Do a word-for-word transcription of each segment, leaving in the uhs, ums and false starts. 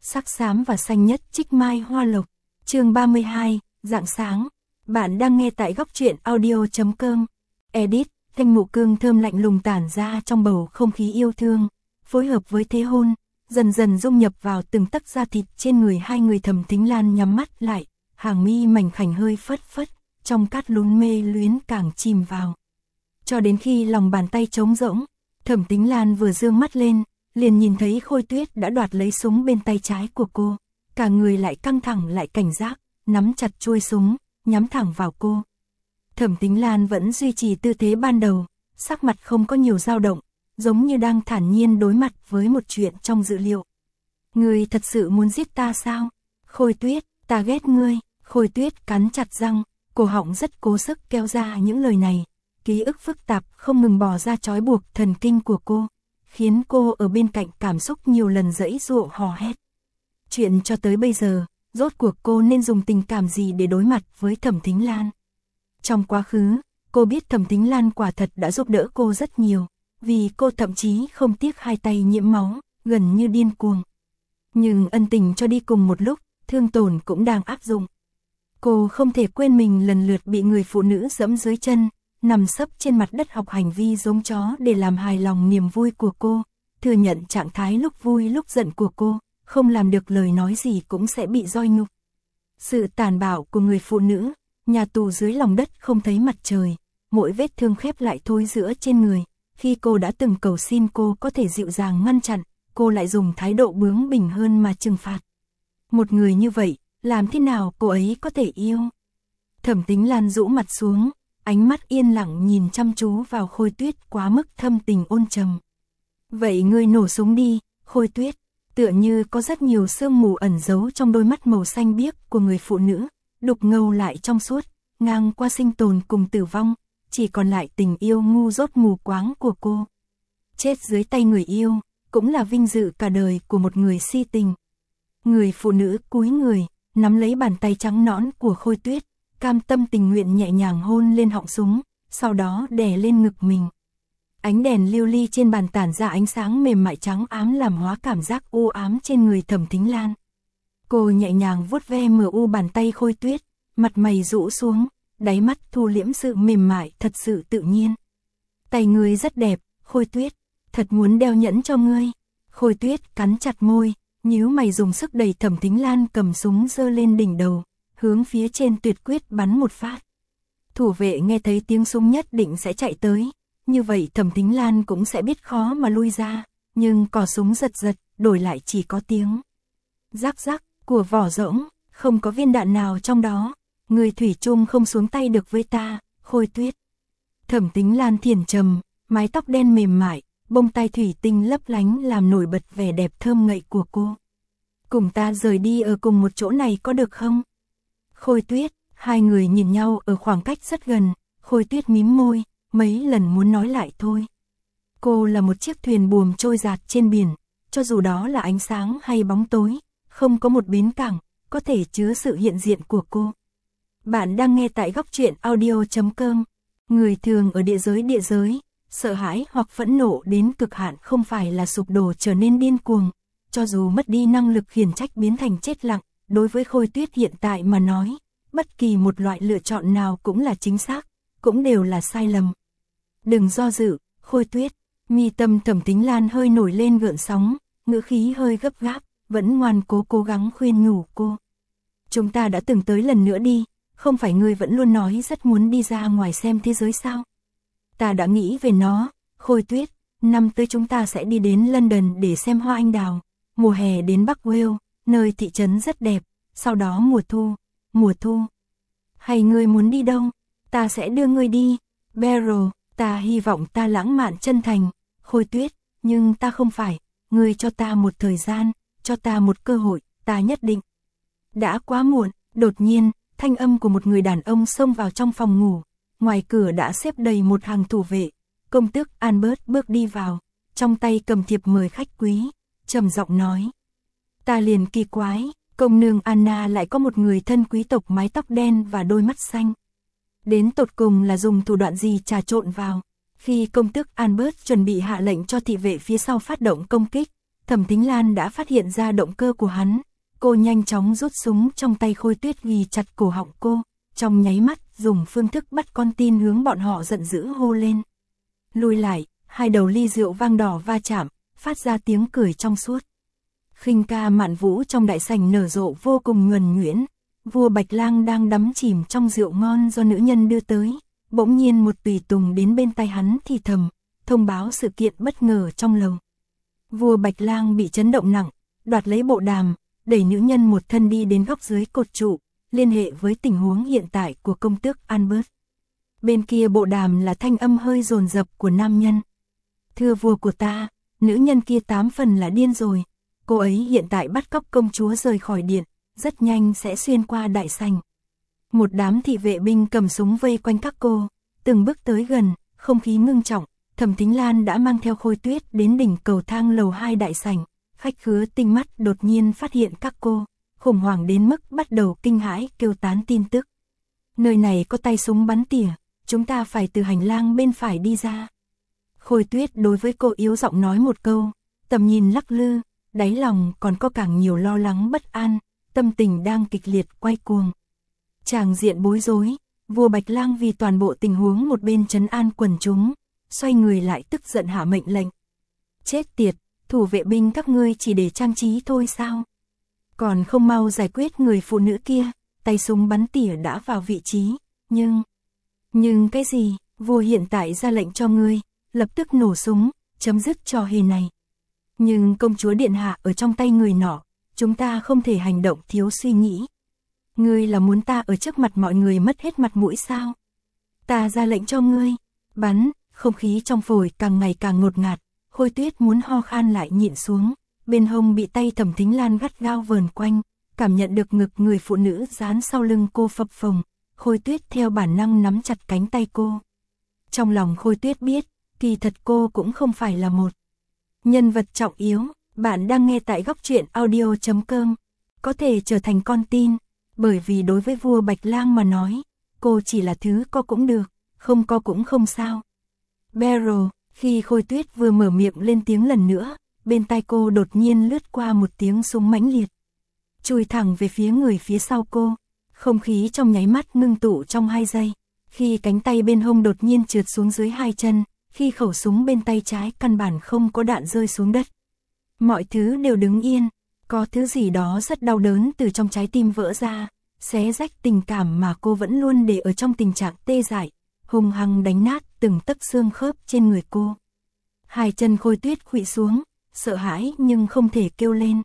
sắc xám và xanh nhất trích mai hoa lộc. Chương ba mươi hai, rạng sáng. Bạn đang nghe tại góc truyện audio chấm com. Edit, thanh mụ cương thơm lạnh lùng tản ra trong bầu không khí yêu thương, phối hợp với thế hôn, dần dần dung nhập vào từng tấc da thịt trên người hai người. Thẩm Thính Lan nhắm mắt lại, hàng mi mảnh khảnh hơi phất phất, trong cát lún mê luyến càng chìm vào. Cho đến khi lòng bàn tay trống rỗng, Thẩm Thính Lan vừa dương mắt lên, liền nhìn thấy Khôi Tuyết đã đoạt lấy súng bên tay trái của cô, cả người lại căng thẳng lại cảnh giác, nắm chặt chuôi súng, nhắm thẳng vào cô. Thẩm Thính Lan vẫn duy trì tư thế ban đầu, sắc mặt không có nhiều dao động, giống như đang thản nhiên đối mặt với một chuyện trong dự liệu. Ngươi thật sự muốn giết ta sao? Khôi Tuyết, ta ghét ngươi. Khôi Tuyết cắn chặt răng, cổ họng rất cố sức kéo ra những lời này. Ký ức phức tạp không ngừng bò ra trói buộc thần kinh của cô, khiến cô ở bên cạnh cảm xúc nhiều lần giãy giụa hò hét. Chuyện cho tới bây giờ, rốt cuộc cô nên dùng tình cảm gì để đối mặt với Thẩm Thính Lan? Trong quá khứ, cô biết Thẩm Thính Lan quả thật đã giúp đỡ cô rất nhiều, vì cô thậm chí không tiếc hai tay nhiễm máu, gần như điên cuồng. Nhưng ân tình cho đi cùng một lúc, thương tổn cũng đang áp dụng. Cô không thể quên mình lần lượt bị người phụ nữ giẫm dưới chân, nằm sấp trên mặt đất học hành vi giống chó để làm hài lòng niềm vui của cô, thừa nhận trạng thái lúc vui lúc giận của cô, không làm được lời nói gì cũng sẽ bị roi nhục. Sự tàn bạo của người phụ nữ, nhà tù dưới lòng đất không thấy mặt trời, mỗi vết thương khép lại thối rữa trên người. Khi cô đã từng cầu xin cô có thể dịu dàng ngăn chặn, cô lại dùng thái độ bướng bỉnh hơn mà trừng phạt. Một người như vậy, làm thế nào cô ấy có thể yêu? Thẩm Thính Lan rũ mặt xuống, ánh mắt yên lặng nhìn chăm chú vào Khôi Tuyết quá mức thâm tình ôn trầm. Vậy ngươi nổ súng đi, Khôi Tuyết. Tựa như có rất nhiều sương mù ẩn giấu trong đôi mắt màu xanh biếc của người phụ nữ, đục ngầu lại trong suốt, ngang qua sinh tồn cùng tử vong, chỉ còn lại tình yêu ngu dốt mù quáng của cô. Chết dưới tay người yêu, cũng là vinh dự cả đời của một người si tình. Người phụ nữ cúi người, nắm lấy bàn tay trắng nõn của Khôi Tuyết, cam tâm tình nguyện nhẹ nhàng hôn lên họng súng, sau đó đè lên ngực mình. Ánh đèn lưu ly trên bàn tản ra ánh sáng mềm mại trắng ám làm hóa cảm giác u ám trên người Thẩm Thính Lan. Cô nhẹ nhàng vuốt ve mờ u bàn tay Khôi Tuyết, mặt mày rũ xuống, đáy mắt thu liễm sự mềm mại thật sự tự nhiên. Tay ngươi rất đẹp, Khôi Tuyết, thật muốn đeo nhẫn cho ngươi. Khôi Tuyết cắn chặt môi, nhíu mày dùng sức đẩy Thẩm Thính Lan cầm súng giơ lên đỉnh đầu, hướng phía trên tuyệt quyết bắn một phát. Thủ vệ nghe thấy tiếng súng nhất định sẽ chạy tới, như vậy Thẩm Thính Lan cũng sẽ biết khó mà lui ra, nhưng cò súng giật giật, đổi lại chỉ có tiếng rắc rắc của vỏ rỗng, không có viên đạn nào trong đó. Người thủy chung không xuống tay được với ta, Khôi Tuyết. Thẩm Thính Lan thiền trầm, mái tóc đen mềm mại, bông tai thủy tinh lấp lánh làm nổi bật vẻ đẹp thơm ngậy của cô. Cùng ta rời đi ở cùng một chỗ này có được không? Khôi Tuyết, hai người nhìn nhau ở khoảng cách rất gần, Khôi Tuyết mím môi, mấy lần muốn nói lại thôi. Cô là một chiếc thuyền buồm trôi dạt trên biển, cho dù đó là ánh sáng hay bóng tối, không có một bến cảng có thể chứa sự hiện diện của cô. Bạn đang nghe tại góc truyện audio chấm com. Người thường ở địa giới địa giới, sợ hãi hoặc phẫn nộ đến cực hạn không phải là sụp đổ trở nên điên cuồng, cho dù mất đi năng lực khiển trách biến thành chết lặng. Đối với Khôi Tuyết hiện tại mà nói, bất kỳ một loại lựa chọn nào cũng là chính xác, cũng đều là sai lầm. Đừng do dự, Khôi Tuyết. Mi tâm Thẩm Thính Lan hơi nổi lên gợn sóng, ngữ khí hơi gấp gáp, vẫn ngoan cố cố gắng khuyên nhủ cô. Chúng ta đã từng tới lần nữa đi, không phải ngươi vẫn luôn nói rất muốn đi ra ngoài xem thế giới sao? Ta đã nghĩ về nó, Khôi Tuyết, năm tới chúng ta sẽ đi đến London để xem hoa anh đào, mùa hè đến Bắc Wales, nơi thị trấn rất đẹp, sau đó mùa thu, mùa thu. Hay ngươi muốn đi đâu? Ta sẽ đưa ngươi đi. Beryl, ta hy vọng ta lãng mạn chân thành, Khôi Tuyết, nhưng ta không phải, ngươi cho ta một thời gian, cho ta một cơ hội, ta nhất định. Đã quá muộn, đột nhiên, thanh âm của một người đàn ông xông vào trong phòng ngủ, ngoài cửa đã xếp đầy một hàng thủ vệ. Công tước Albert bước đi vào, trong tay cầm thiệp mời khách quý, trầm giọng nói. Ta liền kỳ quái, công nương Anna lại có một người thân quý tộc mái tóc đen và đôi mắt xanh. Đến tột cùng là dùng thủ đoạn gì trà trộn vào? Khi công tước Albert chuẩn bị hạ lệnh cho thị vệ phía sau phát động công kích, Thẩm Thính Lan đã phát hiện ra động cơ của hắn, cô nhanh chóng rút súng trong tay Khôi Tuyết ghi chặt cổ họng cô, trong nháy mắt dùng phương thức bắt con tin hướng bọn họ giận dữ hô lên. Lùi lại, hai đầu ly rượu vang đỏ va chạm, phát ra tiếng cười trong suốt. Khinh ca mạn vũ trong đại sảnh nở rộ vô cùng nhuần nhuyễn, vua Bạch Lang đang đắm chìm trong rượu ngon do nữ nhân đưa tới, bỗng nhiên một tùy tùng đến bên tai hắn thì thầm, thông báo sự kiện bất ngờ trong lầu. Vua Bạch Lang bị chấn động nặng, đoạt lấy bộ đàm, đẩy nữ nhân một thân đi đến góc dưới cột trụ, liên hệ với tình huống hiện tại của công tước Albert. Bên kia bộ đàm là thanh âm hơi dồn dập của nam nhân. Thưa vua của ta, nữ nhân kia tám phần là điên rồi, cô ấy hiện tại bắt cóc công chúa rời khỏi điện, rất nhanh sẽ xuyên qua đại sảnh. Một đám thị vệ binh cầm súng vây quanh các cô, từng bước tới gần, không khí ngưng trọng. Thẩm Thính Lan đã mang theo Khôi Tuyết đến đỉnh cầu thang lầu hai đại sảnh, khách khứa tinh mắt đột nhiên phát hiện các cô, khủng hoảng đến mức bắt đầu kinh hãi kêu tán tin tức. Nơi này có tay súng bắn tỉa, chúng ta phải từ hành lang bên phải đi ra. Khôi Tuyết đối với cô yếu giọng nói một câu, tầm nhìn lắc lư, đáy lòng còn có càng nhiều lo lắng bất an, tâm tình đang kịch liệt quay cuồng. Tràng diện bối rối, vua Bạch Lang vì toàn bộ tình huống một bên trấn an quần chúng, xoay người lại tức giận hạ mệnh lệnh. Chết tiệt, thủ vệ binh các ngươi chỉ để trang trí thôi sao? Còn không mau giải quyết người phụ nữ kia, tay súng bắn tỉa đã vào vị trí, nhưng... Nhưng cái gì, vua hiện tại ra lệnh cho ngươi, lập tức nổ súng, chấm dứt trò hề này. Nhưng công chúa điện hạ ở trong tay người nọ, chúng ta không thể hành động thiếu suy nghĩ. Ngươi là muốn ta ở trước mặt mọi người mất hết mặt mũi sao? Ta ra lệnh cho ngươi, bắn. Không khí trong phổi càng ngày càng ngột ngạt, Khôi Tuyết muốn ho khan lại nhịn xuống, bên hông bị tay Thẩm Thính Lan gắt gao vờn quanh, cảm nhận được ngực người phụ nữ dán sau lưng cô phập phồng, Khôi Tuyết theo bản năng nắm chặt cánh tay cô. Trong lòng Khôi Tuyết biết, kỳ thật cô cũng không phải là một nhân vật trọng yếu. Bạn đang nghe tại góc truyện audio chấm com, có thể trở thành con tin, bởi vì đối với vua Bạch Lang mà nói, cô chỉ là thứ có cũng được, không có cũng không sao. Beryl, khi Khôi Tuyết vừa mở miệng lên tiếng lần nữa, bên tai cô đột nhiên lướt qua một tiếng súng mãnh liệt, chui thẳng về phía người phía sau cô. Không khí trong nháy mắt ngưng tụ trong hai giây, khi cánh tay bên hông đột nhiên trượt xuống dưới hai chân, khi khẩu súng bên tay trái căn bản không có đạn rơi xuống đất. Mọi thứ đều đứng yên, có thứ gì đó rất đau đớn từ trong trái tim vỡ ra, xé rách tình cảm mà cô vẫn luôn để ở trong tình trạng tê dại, hung hăng đánh nát từng tấc xương khớp trên người cô. Hai chân Khôi Tuyết khuỵu xuống, sợ hãi nhưng không thể kêu lên.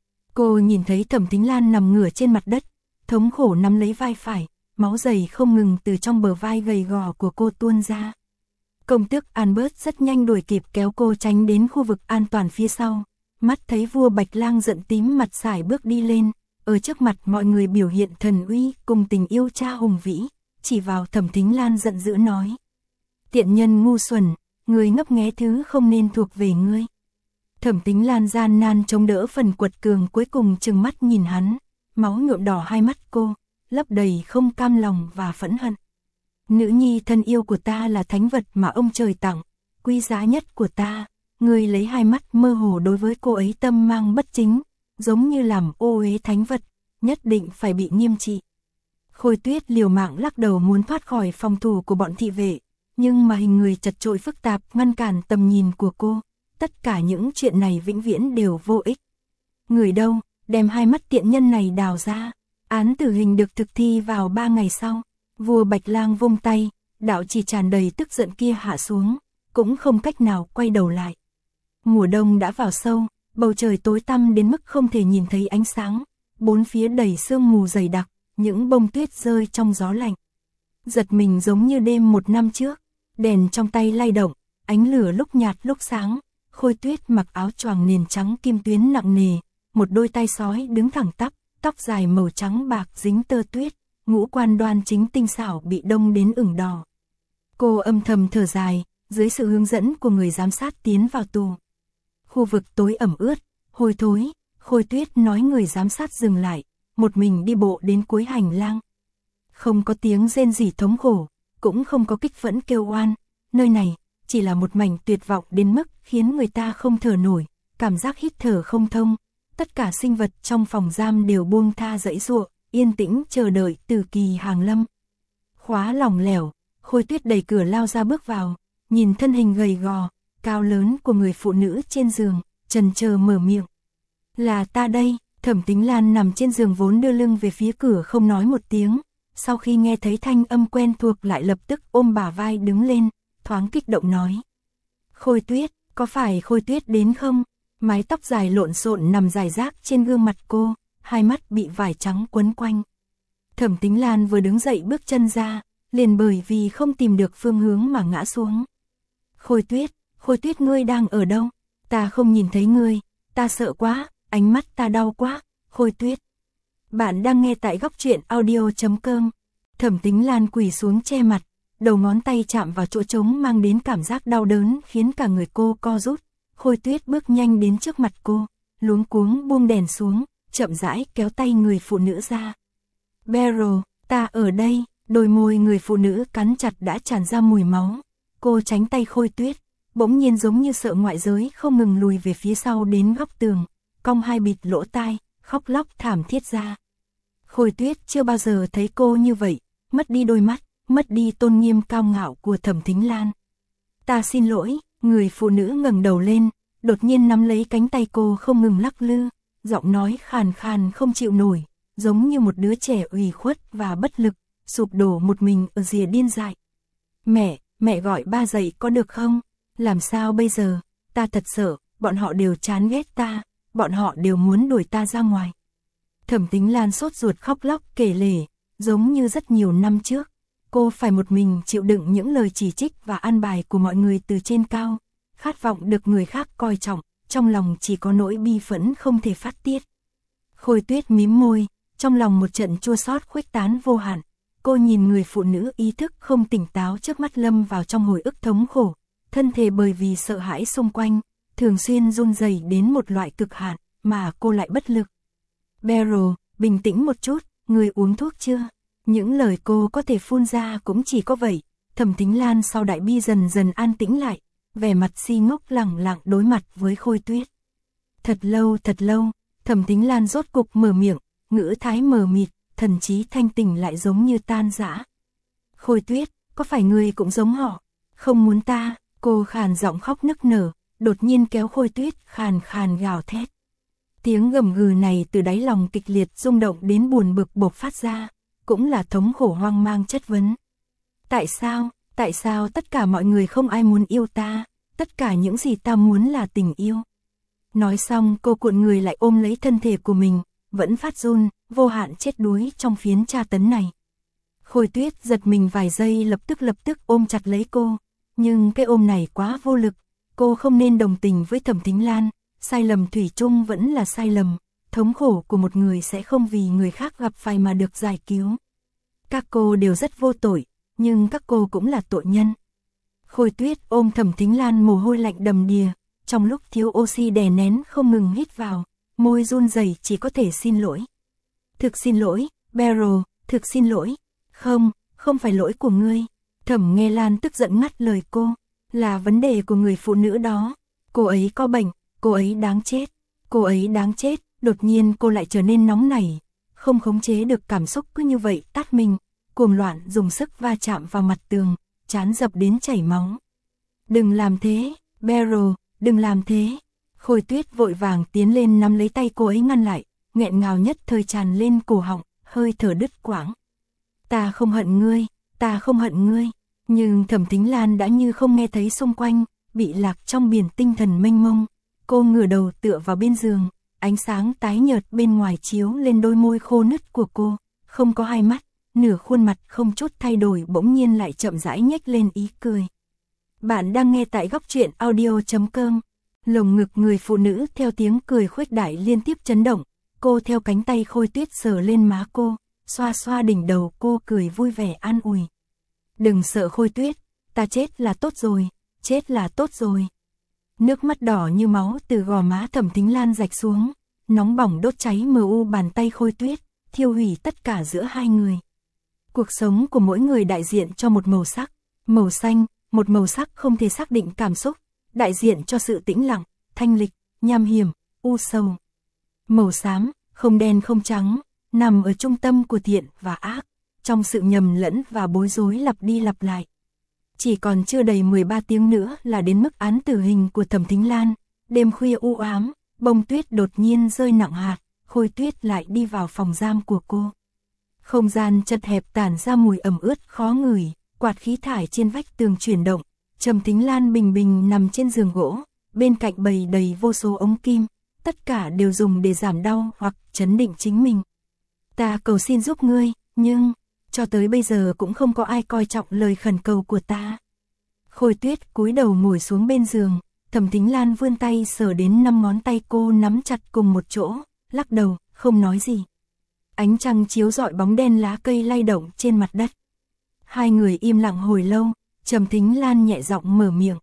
Cô nhìn thấy Thẩm Thính Lan nằm ngửa trên mặt đất, thống khổ nắm lấy vai phải, máu dày không ngừng từ trong bờ vai gầy gò của cô tuôn ra. Công tước Albert rất nhanh đuổi kịp kéo cô tránh đến khu vực an toàn phía sau, mắt thấy vua Bạch Lang giận tím mặt sải bước đi lên, ở trước mặt mọi người biểu hiện thần uy cùng tình yêu cha hùng vĩ, chỉ vào Thẩm Thính Lan giận dữ nói. Tiện nhân ngu xuẩn, người ngấp nghé thứ không nên thuộc về ngươi. Thẩm Thính Lan gian nan chống đỡ phần quật cường cuối cùng trừng mắt nhìn hắn, máu nhuộm đỏ hai mắt cô, lấp đầy không cam lòng và phẫn hận. Nữ nhi thân yêu của ta là thánh vật mà ông trời tặng, quý giá nhất của ta, ngươi lấy hai mắt mơ hồ đối với cô ấy tâm mang bất chính, giống như làm ô uế thánh vật, nhất định phải bị nghiêm trị. Khôi Tuyết liều mạng lắc đầu muốn thoát khỏi phòng thủ của bọn thị vệ, nhưng mà hình người chật chội phức tạp ngăn cản tầm nhìn của cô, tất cả những chuyện này vĩnh viễn đều vô ích. Người đâu, đem hai mắt tiện nhân này đào ra, án tử hình được thực thi vào ba ngày sau. Vua Bạch Lang vung tay, đạo chỉ tràn đầy tức giận kia hạ xuống, cũng không cách nào quay đầu lại. Mùa đông đã vào sâu, bầu trời tối tăm đến mức không thể nhìn thấy ánh sáng, bốn phía đầy sương mù dày đặc, những bông tuyết rơi trong gió lạnh. Giật mình giống như đêm một năm trước, đèn trong tay lay động, ánh lửa lúc nhạt lúc sáng, Khôi Tuyết mặc áo choàng nền trắng kim tuyến nặng nề, một đôi tay sói đứng thẳng tắp, tóc dài màu trắng bạc dính tơ tuyết, ngũ quan đoan chính tinh xảo bị đông đến ửng đỏ. Cô âm thầm thở dài, dưới sự hướng dẫn của người giám sát tiến vào tù. Khu vực tối ẩm ướt, hôi thối, Khôi Tuyết nói người giám sát dừng lại, một mình đi bộ đến cuối hành lang. Không có tiếng rên rỉ thống khổ, cũng không có kích phẫn kêu oan, nơi này chỉ là một mảnh tuyệt vọng đến mức khiến người ta không thở nổi, cảm giác hít thở không thông. Tất cả sinh vật trong phòng giam đều buông tha giãy giụa, yên tĩnh chờ đợi Tử Kỳ hàng lâm. Khóa lỏng lẻo, Khôi Tuyết đẩy cửa lao ra bước vào, nhìn thân hình gầy gò, cao lớn của người phụ nữ trên giường, chần chờ mở miệng. Là ta đây. Thẩm Tính Lan nằm trên giường vốn đưa lưng về phía cửa không nói một tiếng, sau khi nghe thấy thanh âm quen thuộc lại lập tức ôm bả vai đứng lên, thoáng kích động nói. Khôi Tuyết, có phải Khôi Tuyết đến không? Mái tóc dài lộn xộn nằm rải rác trên gương mặt cô, hai mắt bị vải trắng quấn quanh. Thẩm Tính Lan vừa đứng dậy bước chân ra, liền bởi vì không tìm được phương hướng mà ngã xuống. Khôi Tuyết, Khôi Tuyết ngươi đang ở đâu? Ta không nhìn thấy ngươi, ta sợ quá, ánh mắt ta đau quá, Khôi Tuyết. Bạn đang nghe tại góc truyện audio chấm com. Thẩm Tính Lan quỳ xuống che mặt, đầu ngón tay chạm vào chỗ trống mang đến cảm giác đau đớn khiến cả người cô co rút. Khôi Tuyết bước nhanh đến trước mặt cô, luống cuống buông đèn xuống, chậm rãi kéo tay người phụ nữ ra. Beryl, ta ở đây. Đôi môi người phụ nữ cắn chặt đã tràn ra mùi máu. Cô tránh tay Khôi Tuyết, bỗng nhiên giống như sợ ngoại giới không ngừng lùi về phía sau đến góc tường, cong hai bịt lỗ tai, khóc lóc thảm thiết ra. Khôi Tuyết chưa bao giờ thấy cô như vậy, mất đi đôi mắt, mất đi tôn nghiêm cao ngạo của Thẩm Tính Lan. Ta xin lỗi. Người phụ nữ ngẩng đầu lên, đột nhiên nắm lấy cánh tay cô không ngừng lắc lư, giọng nói khàn khàn không chịu nổi, giống như một đứa trẻ ủy khuất và bất lực, sụp đổ một mình ở rìa điên dại. Mẹ, mẹ gọi ba dậy có được không? Làm sao bây giờ? Ta thật sợ, bọn họ đều chán ghét ta, bọn họ đều muốn đuổi ta ra ngoài. Thẩm Tính Lan sốt ruột khóc lóc kể lể, giống như rất nhiều năm trước. Cô phải một mình chịu đựng những lời chỉ trích và an bài của mọi người từ trên cao, khát vọng được người khác coi trọng, trong lòng chỉ có nỗi bi phẫn không thể phát tiết. Khôi Tuyết mím môi, trong lòng một trận chua xót khuếch tán vô hạn. Cô nhìn người phụ nữ ý thức không tỉnh táo trước mắt lâm vào trong hồi ức thống khổ, thân thể bởi vì sợ hãi xung quanh, thường xuyên run rẩy đến một loại cực hạn, mà cô lại bất lực. Beryl, bình tĩnh một chút, người uống thuốc chưa? Những lời cô có thể phun ra cũng chỉ có vậy. Thẩm Tính Lan sau đại bi dần dần an tĩnh lại, vẻ mặt si ngốc lẳng lặng đối mặt với Khôi Tuyết. Thật lâu thật lâu, Thẩm Tính Lan rốt cục mở miệng, ngữ thái mờ mịt, thần trí thanh tỉnh lại giống như tan rã. Khôi Tuyết, có phải người cũng giống họ? Không muốn ta? Cô khàn giọng khóc nức nở, đột nhiên kéo Khôi Tuyết khàn khàn gào thét. Tiếng gầm gừ này từ đáy lòng kịch liệt rung động đến buồn bực bộc phát ra, cũng là thống khổ hoang mang chất vấn. Tại sao, tại sao tất cả mọi người không ai muốn yêu ta, tất cả những gì ta muốn là tình yêu. Nói xong cô cuộn người lại ôm lấy thân thể của mình, vẫn phát run, vô hạn chết đuối trong phiến tra tấn này. Khôi Tuyết giật mình vài giây lập tức lập tức ôm chặt lấy cô, nhưng cái ôm này quá vô lực, cô không nên đồng tình với Thẩm Tính Lan, sai lầm thủy chung vẫn là sai lầm, thống khổ của một người sẽ không vì người khác gặp phải mà được giải cứu. Các cô đều rất vô tội, nhưng các cô cũng là tội nhân. Khôi Tuyết ôm Thẩm Tính Lan mồ hôi lạnh đầm đìa, trong lúc thiếu oxy đè nén không ngừng hít vào, môi run rẩy chỉ có thể xin lỗi. Thực xin lỗi, Beryl, thực xin lỗi. Không, không phải lỗi của ngươi. Thẩm Nghe Lan tức giận ngắt lời cô, là vấn đề của người phụ nữ đó. Cô ấy có bệnh, cô ấy đáng chết, cô ấy đáng chết. Đột nhiên cô lại trở nên nóng nảy, không khống chế được cảm xúc cứ như vậy tát mình, cuồng loạn dùng sức va chạm vào mặt tường, trán dập đến chảy máu. Đừng làm thế, Beryl, đừng làm thế. Khôi Tuyết vội vàng tiến lên nắm lấy tay cô ấy ngăn lại, nghẹn ngào nhất thời tràn lên cổ họng, hơi thở đứt quãng. Ta không hận ngươi, ta không hận ngươi. Nhưng Thẩm Tính Lan đã như không nghe thấy xung quanh, bị lạc trong biển tinh thần mênh mông. Cô ngửa đầu tựa vào bên giường, ánh sáng tái nhợt bên ngoài chiếu lên đôi môi khô nứt của cô, không có hai mắt, nửa khuôn mặt không chút thay đổi bỗng nhiên lại chậm rãi nhếch lên ý cười. Bạn đang nghe tại góc truyện audio chấm com. Lồng ngực người phụ nữ theo tiếng cười khuếch đại liên tiếp chấn động, cô theo cánh tay Khôi Tuyết sờ lên má cô, xoa xoa đỉnh đầu cô cười vui vẻ an ủi. Đừng sợ Khôi Tuyết, ta chết là tốt rồi, chết là tốt rồi. Nước mắt đỏ như máu từ gò má Thẩm Tính Lan rạch xuống, nóng bỏng đốt cháy mờ u bàn tay Khôi Tuyết, thiêu hủy tất cả giữa hai người. Cuộc sống của mỗi người đại diện cho một màu sắc, màu xanh, một màu sắc không thể xác định cảm xúc, đại diện cho sự tĩnh lặng, thanh lịch, nham hiểm, u sầu. Màu xám, không đen không trắng, nằm ở trung tâm của thiện và ác, trong sự nhầm lẫn và bối rối lặp đi lặp lại. Chỉ còn chưa đầy mười ba tiếng nữa là đến mức án tử hình của Thẩm Thính Lan. Đêm khuya u ám, bông tuyết đột nhiên rơi nặng hạt, Khôi Tuyết lại đi vào phòng giam của cô. Không gian chật hẹp tản ra mùi ẩm ướt khó ngửi, quạt khí thải trên vách tường chuyển động. Trầm Thính Lan bình bình nằm trên giường gỗ, bên cạnh bày đầy vô số ống kim, tất cả đều dùng để giảm đau hoặc chấn định chính mình. Ta cầu xin giúp ngươi, nhưng cho tới bây giờ cũng không có ai coi trọng lời khẩn cầu của ta. Khôi Tuyết cúi đầu ngồi xuống bên giường, Thẩm Thính Lan vươn tay sờ đến năm ngón tay cô nắm chặt cùng một chỗ, lắc đầu, không nói gì. Ánh trăng chiếu rọi bóng đen lá cây lay động trên mặt đất. Hai người im lặng hồi lâu, Trầm Thính Lan nhẹ giọng mở miệng.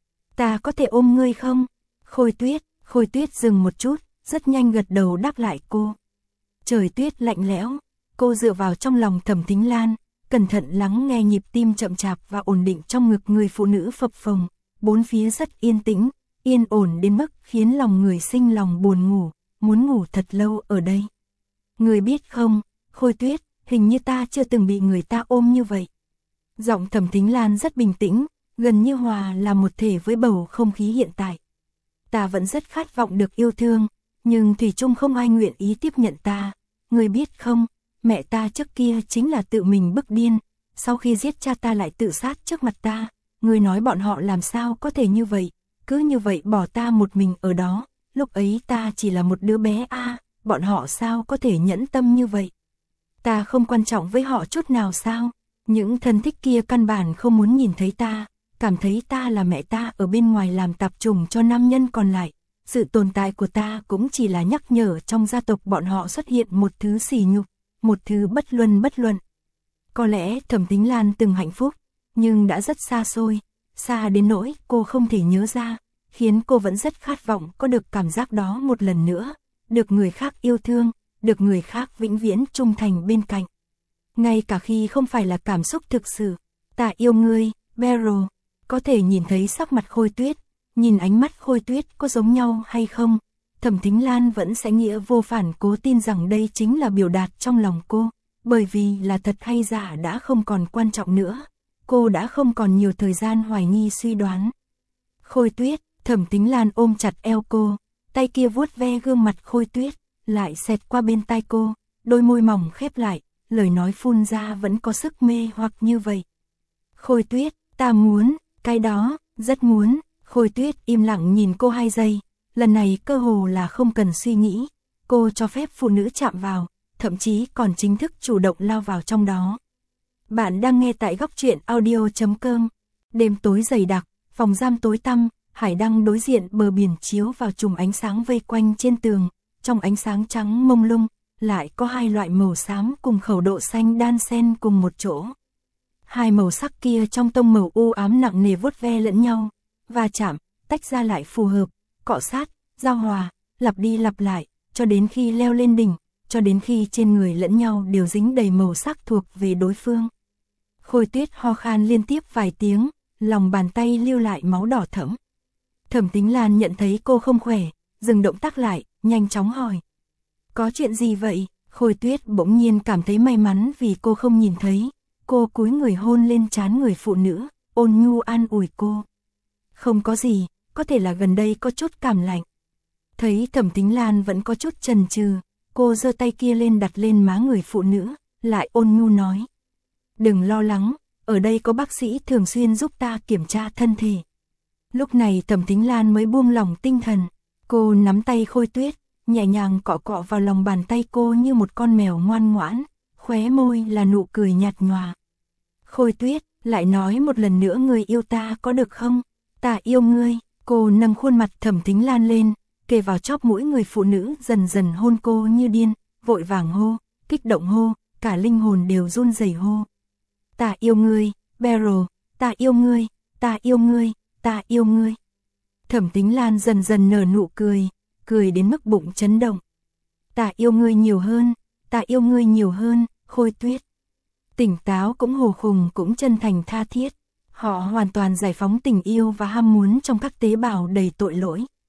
Ta có thể ôm ngươi không? Khôi Tuyết, Khôi Tuyết dừng một chút, rất nhanh gật đầu đáp lại cô. Trời tuyết lạnh lẽo, cô dựa vào trong lòng Thẩm Thính Lan, cẩn thận lắng nghe nhịp tim chậm chạp và ổn định trong ngực người phụ nữ phập phồng. Bốn phía rất yên tĩnh, yên ổn đến mức khiến lòng người sinh lòng buồn ngủ, muốn ngủ thật lâu ở đây. Người biết không, Khôi Tuyết, hình như ta chưa từng bị người ta ôm như vậy. Giọng Thẩm Thính Lan rất bình tĩnh, gần như hòa là một thể với bầu không khí hiện tại. Ta vẫn rất khát vọng được yêu thương, nhưng thủy chung không ai nguyện ý tiếp nhận ta. Người biết không, mẹ ta trước kia chính là tự mình bức điên, sau khi giết cha ta lại tự sát trước mặt ta. Người nói bọn họ làm sao có thể như vậy, cứ như vậy bỏ ta một mình ở đó, lúc ấy ta chỉ là một đứa bé a, à, bọn họ sao có thể nhẫn tâm như vậy. Ta không quan trọng với họ chút nào sao, những thân thích kia căn bản không muốn nhìn thấy ta, cảm thấy ta là mẹ ta ở bên ngoài làm tạp chủng cho nam nhân còn lại. Sự tồn tại của ta cũng chỉ là nhắc nhở trong gia tộc bọn họ xuất hiện một thứ sỉ nhục, một thứ bất luân bất luận. Có lẽ Thẩm Thính Lan từng hạnh phúc, nhưng đã rất xa xôi, xa đến nỗi cô không thể nhớ ra, khiến cô vẫn rất khát vọng có được cảm giác đó một lần nữa, được người khác yêu thương, được người khác vĩnh viễn trung thành bên cạnh. Ngay cả khi không phải là cảm xúc thực sự, ta yêu ngươi, Beryl, có thể nhìn thấy sắc mặt Khôi Tuyết, nhìn ánh mắt Khôi Tuyết có giống nhau hay không, Thẩm Thính Lan vẫn sẽ nghĩa vô phản cố tin rằng đây chính là biểu đạt trong lòng cô, bởi vì là thật hay giả đã không còn quan trọng nữa. Cô đã không còn nhiều thời gian hoài nghi suy đoán. Khôi Tuyết, Thẩm Thính Lan ôm chặt eo cô, tay kia vuốt ve gương mặt Khôi Tuyết, lại xẹt qua bên tai cô, đôi môi mỏng khép lại, lời nói phun ra vẫn có sức mê hoặc như vậy. Khôi Tuyết, ta muốn, cái đó, rất muốn. Khôi Tuyết im lặng nhìn cô hai giây, lần này cơ hồ là không cần suy nghĩ, cô cho phép phụ nữ chạm vào, thậm chí còn chính thức chủ động lao vào trong đó. Bạn đang nghe tại góc truyện audio chấm com. Đêm tối dày đặc, phòng giam tối tăm, hải đăng đối diện bờ biển chiếu vào chùm ánh sáng vây quanh trên tường, trong ánh sáng trắng mông lung, lại có hai loại màu xám cùng khẩu độ xanh đan xen cùng một chỗ. Hai màu sắc kia trong tông màu u ám nặng nề vuốt ve lẫn nhau, va chạm, tách ra lại phù hợp, cọ sát, giao hòa, lặp đi lặp lại, cho đến khi leo lên đỉnh, cho đến khi trên người lẫn nhau đều dính đầy màu sắc thuộc về đối phương. Khôi Tuyết ho khan liên tiếp vài tiếng, lòng bàn tay lưu lại máu đỏ thẫm. Thẩm Thính Lan nhận thấy cô không khỏe, dừng động tác lại, nhanh chóng hỏi. Có chuyện gì vậy? Khôi Tuyết bỗng nhiên cảm thấy may mắn vì cô không nhìn thấy. Cô cúi người hôn lên trán người phụ nữ, ôn nhu an ủi cô. Không có gì, có thể là gần đây có chút cảm lạnh. Thấy Thẩm Thính Lan vẫn có chút chần chừ, cô giơ tay kia lên đặt lên má người phụ nữ, lại ôn nhu nói. Đừng lo lắng, ở đây có bác sĩ thường xuyên giúp ta kiểm tra thân thể. Lúc này Thẩm Thính Lan mới buông lỏng tinh thần, cô nắm tay Khôi Tuyết, nhẹ nhàng cọ cọ vào lòng bàn tay cô như một con mèo ngoan ngoãn, khóe môi là nụ cười nhạt nhòa. Khôi Tuyết, lại nói một lần nữa người yêu ta có được không? Ta yêu ngươi. Cô nâng khuôn mặt Thẩm Thính Lan lên, kề vào chóp mũi người phụ nữ dần dần hôn cô như điên, vội vàng hô, kích động hô, cả linh hồn đều run rẩy hô. Ta yêu ngươi, Beryl, ta yêu ngươi, ta yêu ngươi, ta yêu ngươi. Thẩm Thính Lan dần dần nở nụ cười, cười đến mức bụng chấn động. Ta yêu ngươi nhiều hơn, ta yêu ngươi nhiều hơn, Khôi Tuyết. Tỉnh táo cũng hồ khùng cũng chân thành tha thiết. Họ hoàn toàn giải phóng tình yêu và ham muốn trong các tế bào đầy tội lỗi.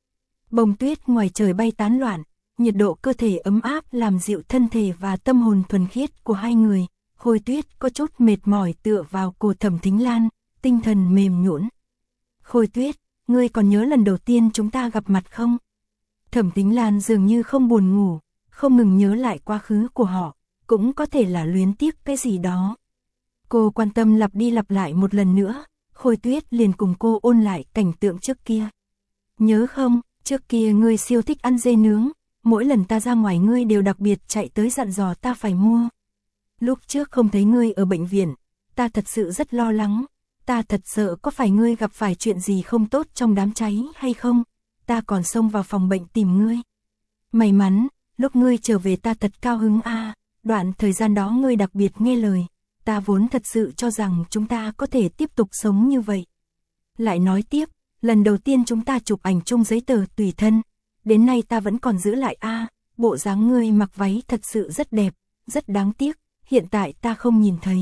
Bông tuyết ngoài trời bay tán loạn, nhiệt độ cơ thể ấm áp làm dịu thân thể và tâm hồn thuần khiết của hai người. Khôi Tuyết có chút mệt mỏi tựa vào cổ Thẩm Thính Lan, tinh thần mềm nhũn. Khôi Tuyết, ngươi còn nhớ lần đầu tiên chúng ta gặp mặt không? Thẩm Thính Lan dường như không buồn ngủ, không ngừng nhớ lại quá khứ của họ, cũng có thể là luyến tiếc cái gì đó. Cô quan tâm lặp đi lặp lại một lần nữa, Khôi Tuyết liền cùng cô ôn lại cảnh tượng trước kia. Nhớ không, trước kia ngươi siêu thích ăn dê nướng, mỗi lần ta ra ngoài ngươi đều đặc biệt chạy tới dặn dò ta phải mua. Lúc trước không thấy ngươi ở bệnh viện, ta thật sự rất lo lắng, ta thật sợ có phải ngươi gặp phải chuyện gì không tốt trong đám cháy hay không, ta còn xông vào phòng bệnh tìm ngươi. May mắn, lúc ngươi trở về ta thật cao hứng a, à, đoạn thời gian đó ngươi đặc biệt nghe lời, ta vốn thật sự cho rằng chúng ta có thể tiếp tục sống như vậy. Lại nói tiếp, lần đầu tiên chúng ta chụp ảnh chung giấy tờ tùy thân, đến nay ta vẫn còn giữ lại a, à, bộ dáng ngươi mặc váy thật sự rất đẹp, rất đáng tiếc, hiện tại ta không nhìn thấy.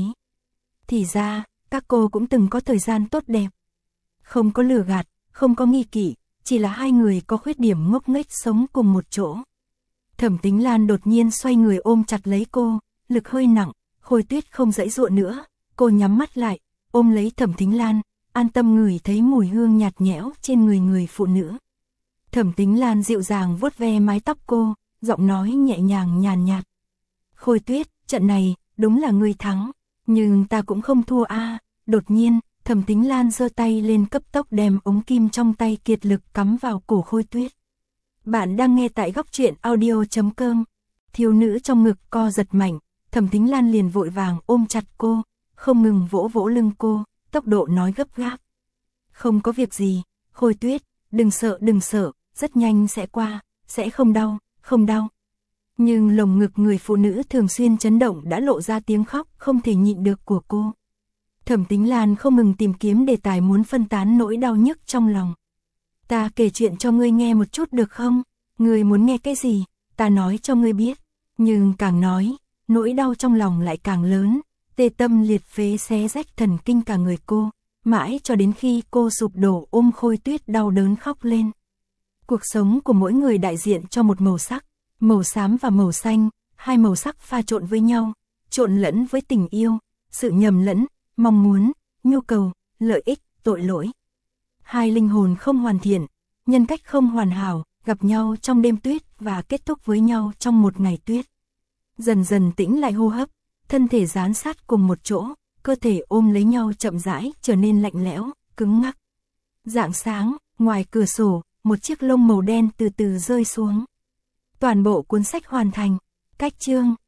Thì ra, các cô cũng từng có thời gian tốt đẹp. Không có lừa gạt, không có nghi kỵ, chỉ là hai người có khuyết điểm ngốc nghếch sống cùng một chỗ. Thẩm Thính Lan đột nhiên xoay người ôm chặt lấy cô, lực hơi nặng, Khôi Tuyết không dãy dụa nữa, cô nhắm mắt lại, ôm lấy Thẩm Thính Lan, an tâm ngửi thấy mùi hương nhạt nhẽo trên người người phụ nữ. Thẩm Thính Lan dịu dàng vuốt ve mái tóc cô, giọng nói nhẹ nhàng nhàn nhạt. Khôi Tuyết, trận này, đúng là ngươi thắng, nhưng ta cũng không thua a. À. Đột nhiên, Thẩm Thính Lan giơ tay lên cấp tốc đem ống kim trong tay kiệt lực cắm vào cổ Khôi Tuyết. Bạn đang nghe tại góc truyện audio chấm com. Thiếu nữ trong ngực co giật mạnh, Thẩm Thính Lan liền vội vàng ôm chặt cô, không ngừng vỗ vỗ lưng cô, tốc độ nói gấp gáp. Không có việc gì, Khôi Tuyết, đừng sợ đừng sợ, rất nhanh sẽ qua, sẽ không đau, không đau. Nhưng lồng ngực người phụ nữ thường xuyên chấn động đã lộ ra tiếng khóc không thể nhịn được của cô. Thẩm Thính Lan không ngừng tìm kiếm đề tài muốn phân tán nỗi đau nhức trong lòng. Ta kể chuyện cho ngươi nghe một chút được không? Ngươi muốn nghe cái gì? Ta nói cho ngươi biết. Nhưng càng nói, nỗi đau trong lòng lại càng lớn, tê tâm liệt phế xé rách thần kinh cả người cô, mãi cho đến khi cô sụp đổ ôm Khôi Tuyết đau đớn khóc lên. Cuộc sống của mỗi người đại diện cho một màu sắc, màu xám và màu xanh, hai màu sắc pha trộn với nhau, trộn lẫn với tình yêu, sự nhầm lẫn, mong muốn, nhu cầu, lợi ích, tội lỗi. Hai linh hồn không hoàn thiện, nhân cách không hoàn hảo, gặp nhau trong đêm tuyết và kết thúc với nhau trong một ngày tuyết. Dần dần tĩnh lại hô hấp, thân thể dán sát cùng một chỗ, cơ thể ôm lấy nhau chậm rãi trở nên lạnh lẽo, cứng ngắc. Rạng sáng, ngoài cửa sổ, một chiếc lông màu đen từ từ rơi xuống. Toàn bộ cuốn sách hoàn thành, cách chương.